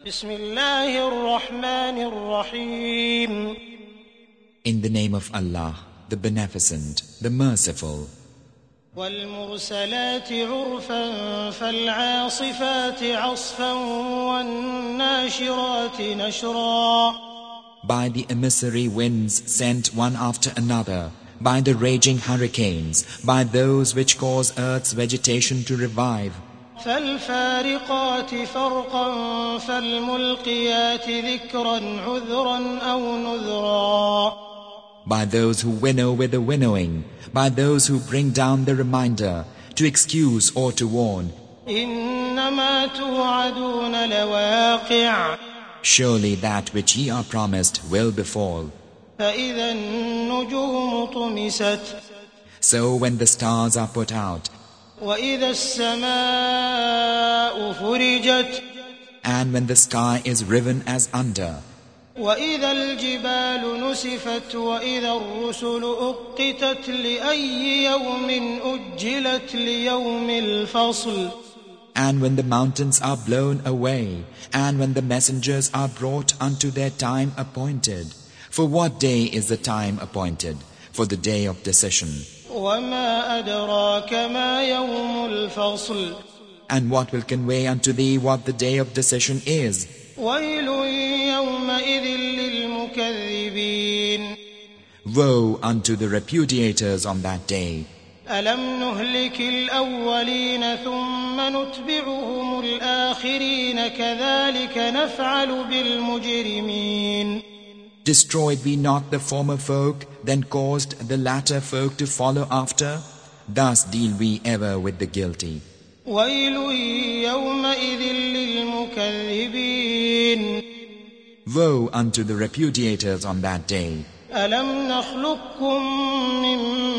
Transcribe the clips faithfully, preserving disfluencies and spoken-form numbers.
بسم الله الرحمن الرحيم. In the name of Allah, the Beneficent, the Merciful. والمرسلات عرفا فالعاصفات عصفا والناشرات نشرا. By the emissary winds sent one after another, by the raging hurricanes, by those which cause earth's vegetation to revive. فالفارقات فرقا فالملقيات ذكرا عذرا أو نذرا. By those who winnow with the winnowing, by those who bring down the reminder, to excuse or to warn. إنما توعدون لواقع. Surely that which ye are promised will befall. فإذا النجوم طمست. So when the stars are put out, وإذا السماء فرجت. and when the sky is riven as under, وإذا الجبال نسفت وإذا الرسل أقتت لأي يوم أجلت ليوم الفصل. and when the mountains are blown away, and when the messengers are brought unto their time appointed. For what day is the time appointed? For the day of decision. وما أدراك ما يوم الفصل. And what will convey unto thee what the day of decision is? ويل يومئذ للمكذبين. Woe unto the repudiators on that day. ألم نهلك الأولين ثم نتبعهم الآخرين كذلك نفعل بالمجرمين. Destroyed we not the former folk, then caused the latter folk to follow after? Thus deal we ever with the guilty. ويل يومئذ للمكذبين. Woe unto the repudiators on that day. ألم نخلقكم من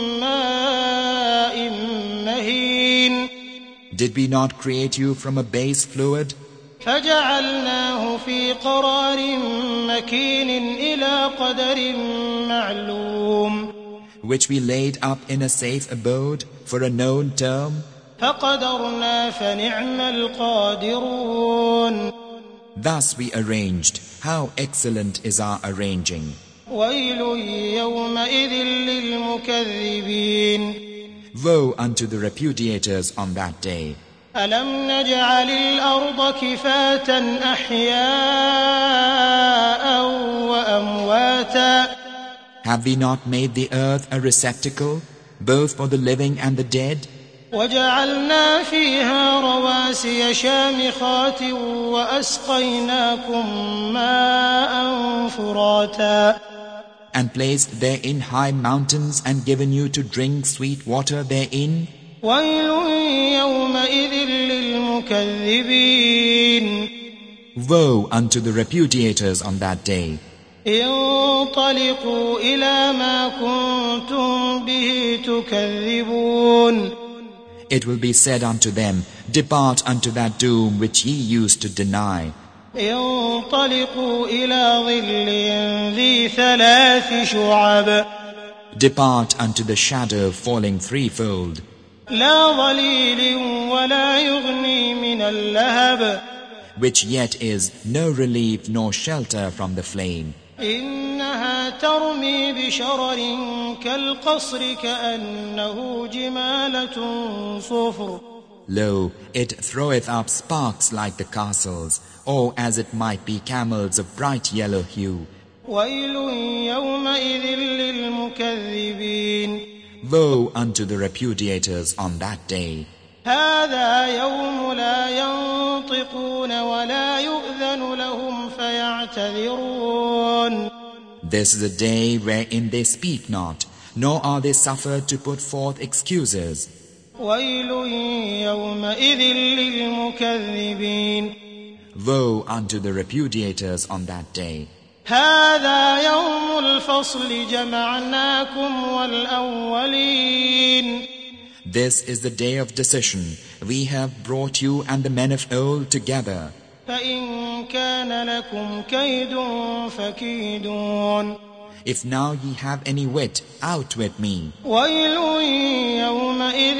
ماء مهين. Did we not create you from a base fluid? فجعلناه في قرار مكين إلى قدر معلوم. Which we laid up in a safe abode for a known term. فقدرنا فنعم القادرون. Thus we arranged. How excellent is our arranging. ويل يومئذ للمكذبين. Woe unto the repudiators on that day. ألم نجعل الأرض كفاة أحياء وأمواتا. Have we not made the earth a receptacle, both for the living and the dead? وجعلنا فيها رواسي شامخات وأسقيناكم ماء فراتا. And placed therein high mountains and given you to drink sweet water therein. ويل يومئذ للمكذبين. Woe unto the repudiators on that day. انطلقوا إلى ما كنتم به تكذبون. It will be said unto them, Depart unto that doom which ye used to deny. انطلقوا إلى ظل ذي ثلاث شعب. Depart unto the shadow falling threefold. لا ظليل ولا يغني من اللهب. Which yet is no relief nor shelter from the flame. إنها ترمي بشرر كالقصر كأنه جمالة صفر. Lo, it throweth up sparks like the castles, or as it might be camels of bright yellow hue. ويل يومئذ للمكذبين. Woe unto the repudiators on that day. هذا يوم لا ينطقون ولا يؤذن لهم فيعتذرون. This is a day wherein they speak not, nor are they suffered to put forth excuses. ويل يومئذ للمكذبين. Woe unto the repudiators on that day. هذا يوم الفصل جمعناكم والأولين. This is the day of decision. We have brought you and the men of old together. فإن كان لكم كيد فكيدون. If now ye have any wit, outwit me. ويل يومئذ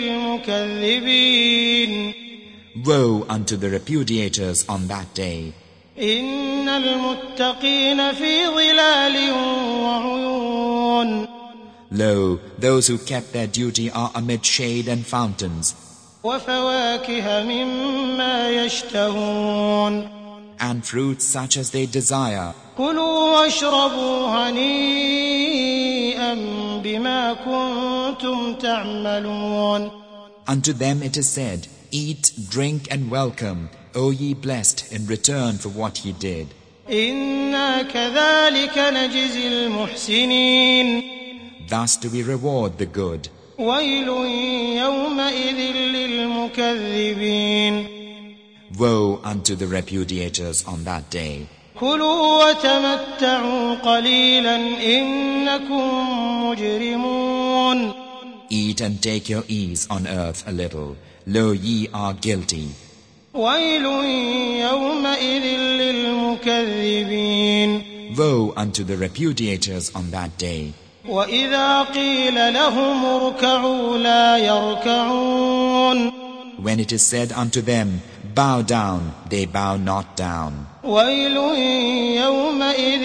للمكذبين. Woe unto the repudiators on that day. إن المتقين في ظلال وعيون Lo, those who kept their duty are amid shade and fountains, وفواكه مما يشتهون and fruits such as they desire. كلوا واشربوا هنيئا بما كنتم تعملون Unto them it is said, Eat, drink and welcome, O ye blessed, in return for what ye did. إنا كذلك نجزي المحسنين Thus do we reward the good. ويل يومئذ للمكذبين Woe unto the repudiators on that day. كلوا وتمتعوا قليلا إنكم مجرمون Eat and take your ease on earth a little. Lo, ye are guilty. ويل يومئذ للمكذبين Woe unto the repudiators on that day. وإذا قيل لهم اركعوا لا يركعون When it is said unto them, Bow down, they bow not down. ويل يومئذ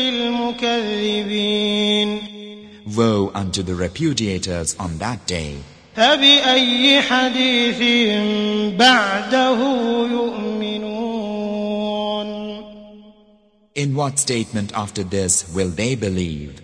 للمكذبين Woe unto the repudiators on that day. فبأي حديث بعده يؤمنون In what statement after this will they believe?